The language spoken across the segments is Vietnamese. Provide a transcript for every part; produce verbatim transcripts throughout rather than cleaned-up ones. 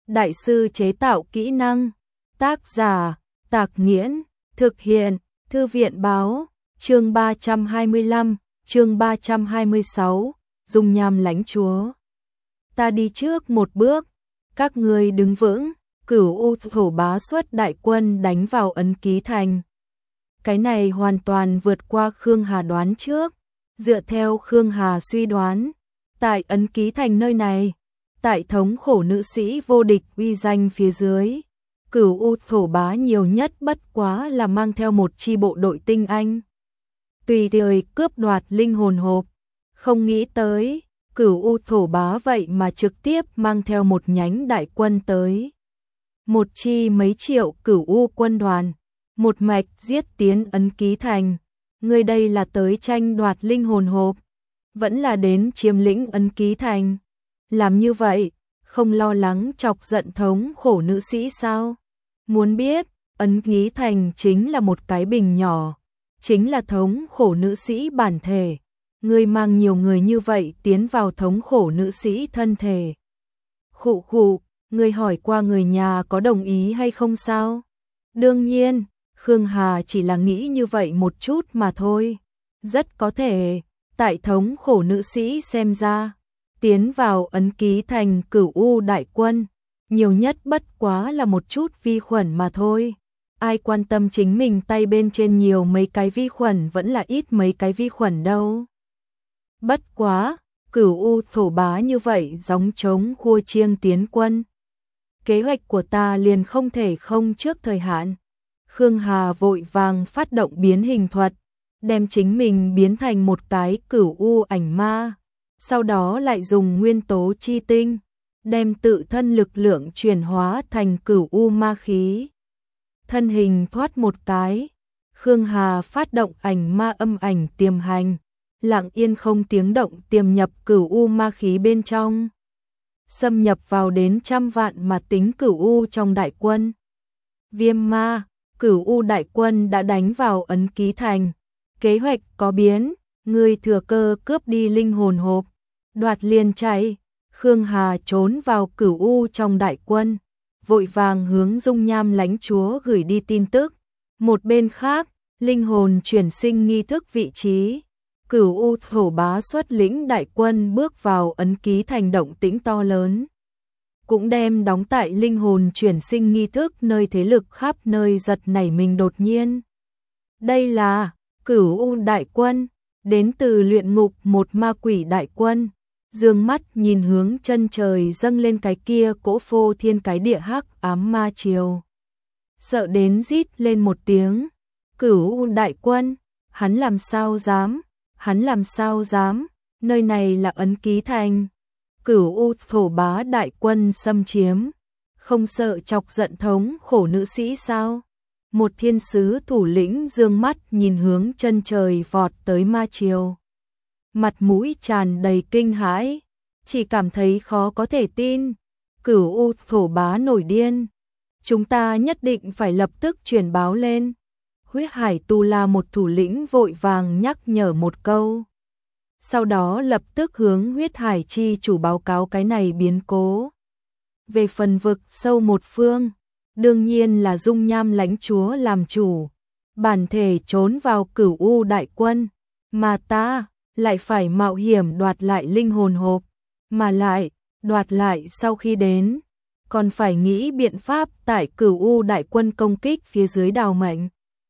đại sư chế tạo kỹ năng. Tác giả, Tạc Nghiễn, thực hiện, Thư viện báo, chương ba trăm hai mươi lăm, chương ba trăm hai mươi sáu, dung nham lãnh chúa. Ta đi trước một bước, các ngươi đứng vững, Cửu U thổ bá xuất đại quân đánh vào Ấn Ký Thành. Cái này hoàn toàn vượt qua Khương Hà đoán trước, dựa theo Khương Hà suy đoán, tại Ấn Ký Thành nơi này, tại thống khổ nữ sĩ vô địch uy danh phía dưới, Cửu U thổ bá nhiều nhất bất quá là mang theo một chi bộ đội tinh anh. Tùy thời cướp đoạt linh hồn hộp, không nghĩ tới, Cửu U thổ bá vậy mà trực tiếp mang theo một nhánh đại quân tới. Một chi mấy triệu Cửu U quân đoàn, một mạch giết tiến Ấn Ký Thành. Người đây là tới tranh đoạt linh hồn hộp, vẫn là đến chiếm lĩnh Ấn Ký Thành. Làm như vậy, không lo lắng chọc giận thống khổ nữ sĩ sao? Muốn biết, Ấn Ký Thành chính là một cái bình nhỏ, chính là thống khổ nữ sĩ bản thể. Người mang nhiều người như vậy tiến vào thống khổ nữ sĩ thân thể. Khụ khụ, người hỏi qua người nhà có đồng ý hay không sao? Đương nhiên, Khương Hà chỉ là nghĩ như vậy một chút mà thôi. Rất có thể, tại thống khổ nữ sĩ xem ra, tiến vào Ấn Ký Thành Cửu U đại quân, nhiều nhất bất quá là một chút vi khuẩn mà thôi. Ai quan tâm chính mình tay bên trên nhiều mấy cái vi khuẩn vẫn là ít mấy cái vi khuẩn đâu. Bất quá, Cửu U thổ bá như vậy gióng trống khua chiêng tiến quân. Kế hoạch của ta liền không thể không trước thời hạn. Khương Hà vội vàng phát động biến hình thuật, đem chính mình biến thành một cái Cửu U ảnh ma, sau đó lại dùng nguyên tố chi tinh, đem tự thân lực lượng chuyển hóa thành Cửu U ma khí. Thân hình thoát một cái, Khương Hà phát động ảnh ma âm ảnh tiềm hành, lặng yên không tiếng động tiềm nhập Cửu U ma khí bên trong, xâm nhập vào đến trăm vạn mà tính Cửu U trong đại quân. Viêm ma, Cửu U đại quân đã đánh vào Ấn Ký Thành, kế hoạch có biến, người thừa cơ cướp đi linh hồn hộp, đoạt liền chạy. Khương Hà trốn vào Cửu U trong đại quân, vội vàng hướng dung nham lãnh chúa gửi đi tin tức. Một bên khác, linh hồn chuyển sinh nghi thức vị trí, Cửu U thổ bá xuất lĩnh đại quân bước vào Ấn Ký Thành, động tĩnh to lớn, cũng đem đóng tại linh hồn chuyển sinh nghi thức nơi thế lực khắp nơi giật nảy mình đột nhiên. Đây là Cửu U đại quân, đến từ luyện ngục một ma quỷ đại quân. Dương mắt nhìn hướng chân trời dâng lên cái kia cỗ phô thiên cái địa hắc ám ma triều, sợ đến rít lên một tiếng. Cửu U đại quân, hắn làm sao dám, hắn làm sao dám, nơi này là Ấn Ký Thành. Cửu U thổ bá đại quân xâm chiếm, không sợ chọc giận thống khổ nữ sĩ sao? Một thiên sứ thủ lĩnh dương mắt nhìn hướng chân trời vọt tới ma triều, mặt mũi tràn đầy kinh hãi, chỉ cảm thấy khó có thể tin. Cửu U thổ bá nổi điên, chúng ta nhất định phải lập tức truyền báo lên. Huyết Hải Tu La một thủ lĩnh vội vàng nhắc nhở một câu, sau đó lập tức hướng Huyết Hải chi chủ báo cáo cái này biến cố. Về phần vực sâu một phương, đương nhiên là dung nham lãnh chúa làm chủ, bản thể trốn vào Cửu U đại quân, mà ta lại phải mạo hiểm đoạt lại linh hồn hộp, mà lại, đoạt lại sau khi đến, còn phải nghĩ biện pháp tại Cửu U đại quân công kích phía dưới đào mệnh.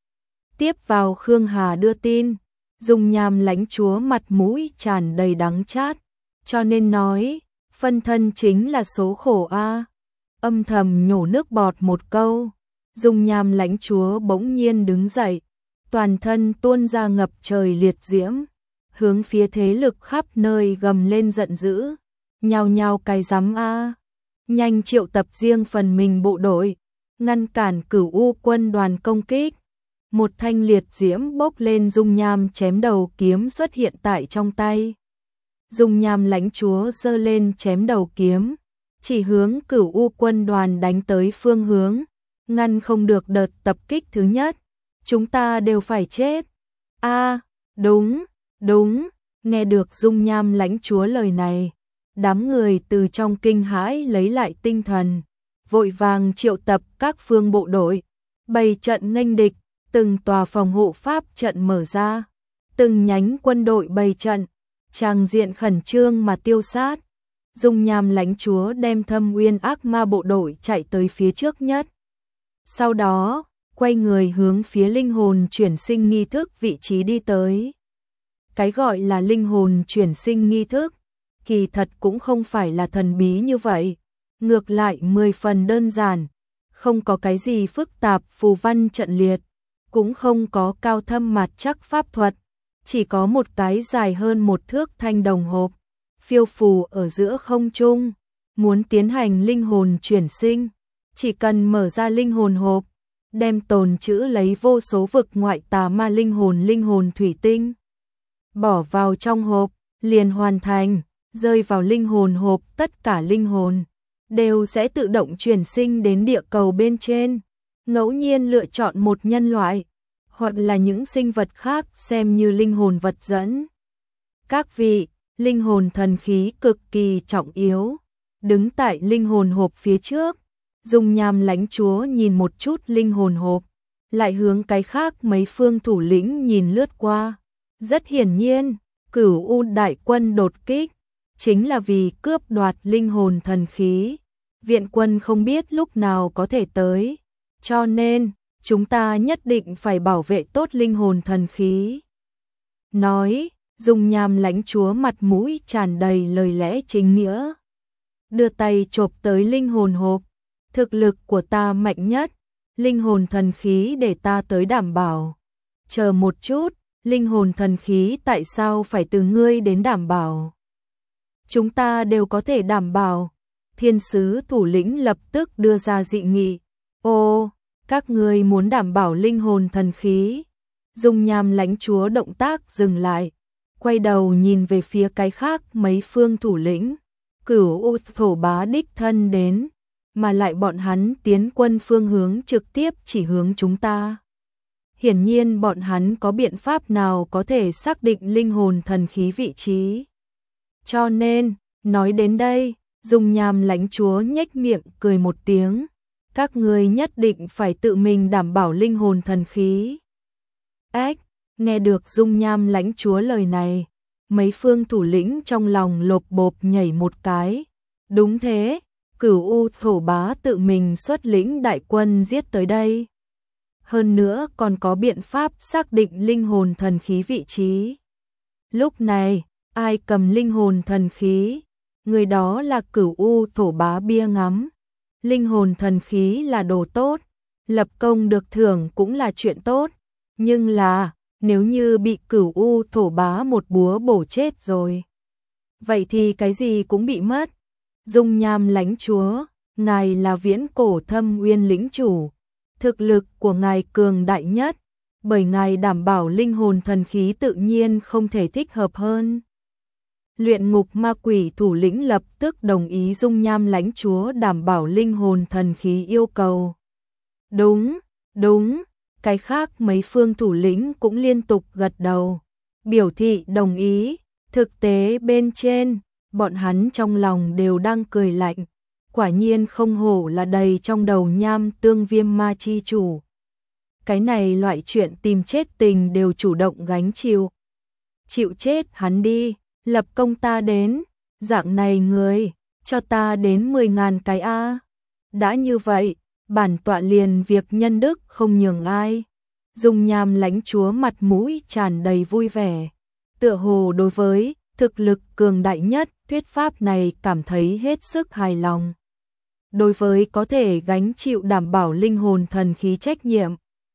Tiếp vào Khương Hà đưa tin, dung nham lãnh chúa mặt mũi tràn đầy đắng chát, cho nên nói, phân thân chính là số khổ a. Âm thầm nhổ nước bọt một câu, dung nham lãnh chúa bỗng nhiên đứng dậy, toàn thân tuôn ra ngập trời liệt diễm, hướng phía thế lực khắp nơi gầm lên giận dữ, nhao nhao cái rắm a, nhanh triệu tập riêng phần mình bộ đội, ngăn cản Cửu U quân đoàn công kích. Một thanh liệt diễm bốc lên dung nham chém đầu kiếm xuất hiện tại trong tay. Dung nham lãnh chúa giơ lên chém đầu kiếm, chỉ hướng Cửu U quân đoàn đánh tới phương hướng, ngăn không được đợt tập kích thứ nhất. Chúng ta đều phải chết. A, đúng, đúng, nghe được dung nham lãnh chúa lời này, đám người từ trong kinh hãi lấy lại tinh thần, vội vàng triệu tập các phương bộ đội, bày trận nghênh địch, từng tòa phòng hộ pháp trận mở ra, từng nhánh quân đội bày trận, tràng diện khẩn trương mà tiêu sát. Dung Nham Lãnh Chúa đem Thâm Uyên ác ma bộ đội chạy tới phía trước nhất. Sau đó, quay người hướng phía linh hồn chuyển sinh nghi thức vị trí đi tới. Cái gọi là linh hồn chuyển sinh nghi thức, kỳ thật cũng không phải là thần bí như vậy, ngược lại mười phần đơn giản, không có cái gì phức tạp phù văn trận liệt, cũng không có cao thâm mạt chắc pháp thuật, chỉ có một cái dài hơn một thước thanh đồng hộp, phiêu phù ở giữa không trung. Muốn tiến hành linh hồn chuyển sinh, chỉ cần mở ra linh hồn hộp, đem tồn trữ lấy vô số vực ngoại tà ma linh hồn linh hồn thủy tinh, bỏ vào trong hộp, liền hoàn thành. Rơi vào linh hồn hộp, tất cả linh hồn đều sẽ tự động chuyển sinh đến địa cầu bên trên, ngẫu nhiên lựa chọn một nhân loại, hoặc là những sinh vật khác xem như linh hồn vật dẫn. Các vị, linh hồn thần khí cực kỳ trọng yếu. Đứng tại linh hồn hộp phía trước, Dung Nham Lãnh Chúa nhìn một chút linh hồn hộp, lại hướng cái khác mấy phương thủ lĩnh nhìn lướt qua. Rất hiển nhiên, Cửu U đại quân đột kích chính là vì cướp đoạt linh hồn thần khí. Viện quân không biết lúc nào có thể tới, cho nên chúng ta nhất định phải bảo vệ tốt linh hồn thần khí. Nói, Dung Nham Lãnh Chúa mặt mũi tràn đầy lời lẽ chính nghĩa, đưa tay chộp tới linh hồn hộp. Thực lực của ta mạnh nhất, linh hồn thần khí để ta tới đảm bảo. Chờ một chút, linh hồn thần khí tại sao phải từ ngươi đến đảm bảo? Chúng ta đều có thể đảm bảo. Thiên sứ thủ lĩnh lập tức đưa ra dị nghị. Ô, các ngươi muốn đảm bảo linh hồn thần khí? Dung Nham Lãnh Chúa động tác dừng lại, quay đầu nhìn về phía cái khác mấy phương thủ lĩnh. Cửu U thổ bá đích thân đến, mà lại bọn hắn tiến quân phương hướng trực tiếp chỉ hướng chúng ta. Hiển nhiên bọn hắn có biện pháp nào có thể xác định linh hồn thần khí vị trí. Cho nên, nói đến đây, Dung Nham Lãnh Chúa nhếch miệng cười một tiếng. Các ngươi nhất định phải tự mình đảm bảo linh hồn thần khí. Ách, nghe được Dung Nham Lãnh Chúa lời này, mấy phương thủ lĩnh trong lòng lộp bộp nhảy một cái. Đúng thế, Cửu U thổ bá tự mình xuất lĩnh đại quân giết tới đây. Hơn nữa còn có biện pháp xác định linh hồn thần khí vị trí. Lúc này, ai cầm linh hồn thần khí, người đó là Cửu U thổ bá bia ngắm. Linh hồn thần khí là đồ tốt, lập công được thưởng cũng là chuyện tốt, nhưng là nếu như bị Cửu U thổ bá một búa bổ chết rồi, vậy thì cái gì cũng bị mất. Dung Nham Lãnh Chúa, ngài là viễn cổ Thâm Uyên lĩnh chủ, thực lực của ngài cường đại nhất, bởi ngài đảm bảo linh hồn thần khí tự nhiên không thể thích hợp hơn. Luyện ngục ma quỷ thủ lĩnh lập tức đồng ý Dung Nham Lãnh Chúa đảm bảo linh hồn thần khí yêu cầu. Đúng, đúng, cái khác mấy phương thủ lĩnh cũng liên tục gật đầu, biểu thị đồng ý. Thực tế bên trên, bọn hắn trong lòng đều đang cười lạnh, quả nhiên không hổ là đầy trong đầu Nham Tương Viêm Ma chi chủ. Cái này loại chuyện tìm chết tình đều chủ động gánh chịu. Chịu chết hắn đi, lập công ta đến, dạng này người, cho ta đến mười ngàn cái a. Đã như vậy, bản tọa liền việc nhân đức không nhường ai. Dung Nham Lãnh Chúa mặt mũi tràn đầy vui vẻ, tựa hồ đối với thực lực cường đại nhất thuyết pháp này cảm thấy hết sức hài lòng. Đối với có thể gánh chịu đảm bảo linh hồn thần khí trách nhiệm,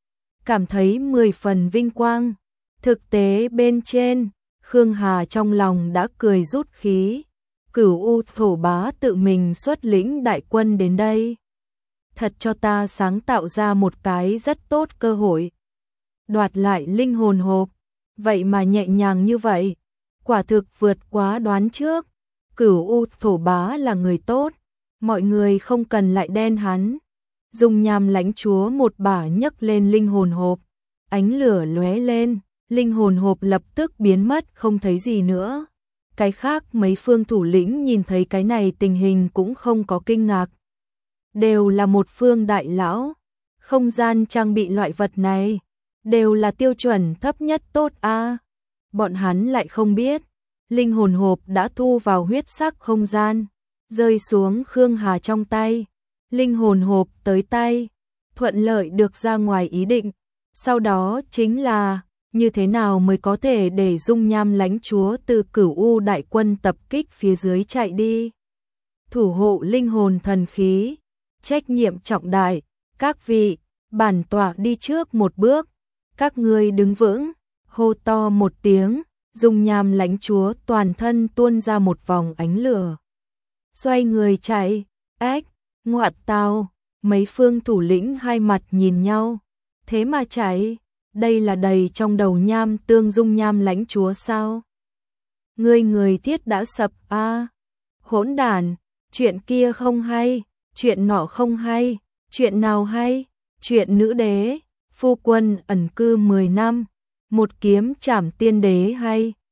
cảm thấy mười phần vinh quang. Thực tế bên trên, Khương Hà trong lòng đã cười rút khí. Cửu U thổ bá tự mình xuất lĩnh đại quân đến đây, thật cho ta sáng tạo ra một cái rất tốt cơ hội. Đoạt lại linh hồn hộp, vậy mà nhẹ nhàng như vậy, quả thực vượt quá đoán trước. Cửu U thổ bá là người tốt, mọi người không cần lại đen hắn. Dung Nham Lãnh Chúa một bả nhấc lên linh hồn hộp, ánh lửa lóe lên, linh hồn hộp lập tức biến mất không thấy gì nữa. Cái khác mấy phương thủ lĩnh nhìn thấy cái này tình hình cũng không có kinh ngạc. đều là một phương đại lão. Không gian trang bị loại vật này, đều là tiêu chuẩn thấp nhất tốt a. Bọn hắn lại không biết, linh hồn hộp đã thu vào huyết sắc không gian, rơi xuống Khương Hà trong tay. Linh hồn hộp tới tay, thuận lợi được ra ngoài ý định. Sau đó chính là, như thế nào mới có thể để dung nham lãnh chúa từ Cửu U đại quân tập kích phía dưới chạy đi. Thủ hộ linh hồn thần khí, trách nhiệm trọng đại, các vị, bản tọa đi trước một bước, các ngươi đứng vững, hô to một tiếng, dung nham lãnh chúa toàn thân tuôn ra một vòng ánh lửa. Xoay người chạy, ếch, ngoạn tào, mấy phương thủ lĩnh hai mặt nhìn nhau, thế mà chạy, đây là đầy trong đầu nham tương dung nham lãnh chúa sao? Ngươi người thiết đã sập a, à? Hỗn đản, chuyện kia không hay, chuyện nọ không hay, chuyện nào hay? Chuyện nữ đế, phu quân ẩn cư mười năm, một kiếm trảm tiên đế hay?